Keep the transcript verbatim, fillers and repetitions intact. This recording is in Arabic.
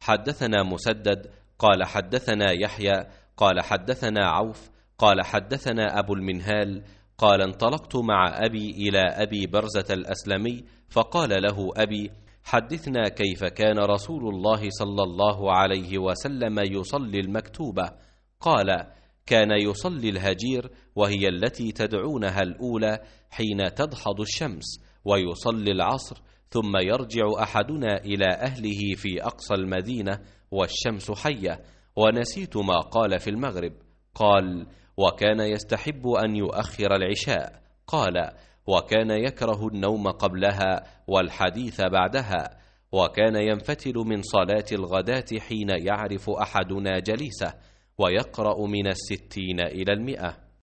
حدثنا مسدد قال حدثنا يحيى قال حدثنا عوف قال حدثنا أبو المنهال قال انطلقت مع أبي إلى أبي برزة الأسلمي فقال له أبي: حدثنا كيف كان رسول الله صلى الله عليه وسلم يصلي المكتوبة. قال: كان يصلي الهجير، وهي التي تدعونها الأولى حين تدحض الشمس، ويصلي العصر، ثم يرجع أحدنا إلى أهله في أقصى المدينة والشمس حية. ونسيت ما قال في المغرب. قال: وكان يستحب أن يؤخر العشاء. قال: وكان يكره النوم قبلها والحديث بعدها. وكان ينفتل من صلاة الغداة حين يعرف أحدنا جليسه، ويقرأ من الستين إلى المئة.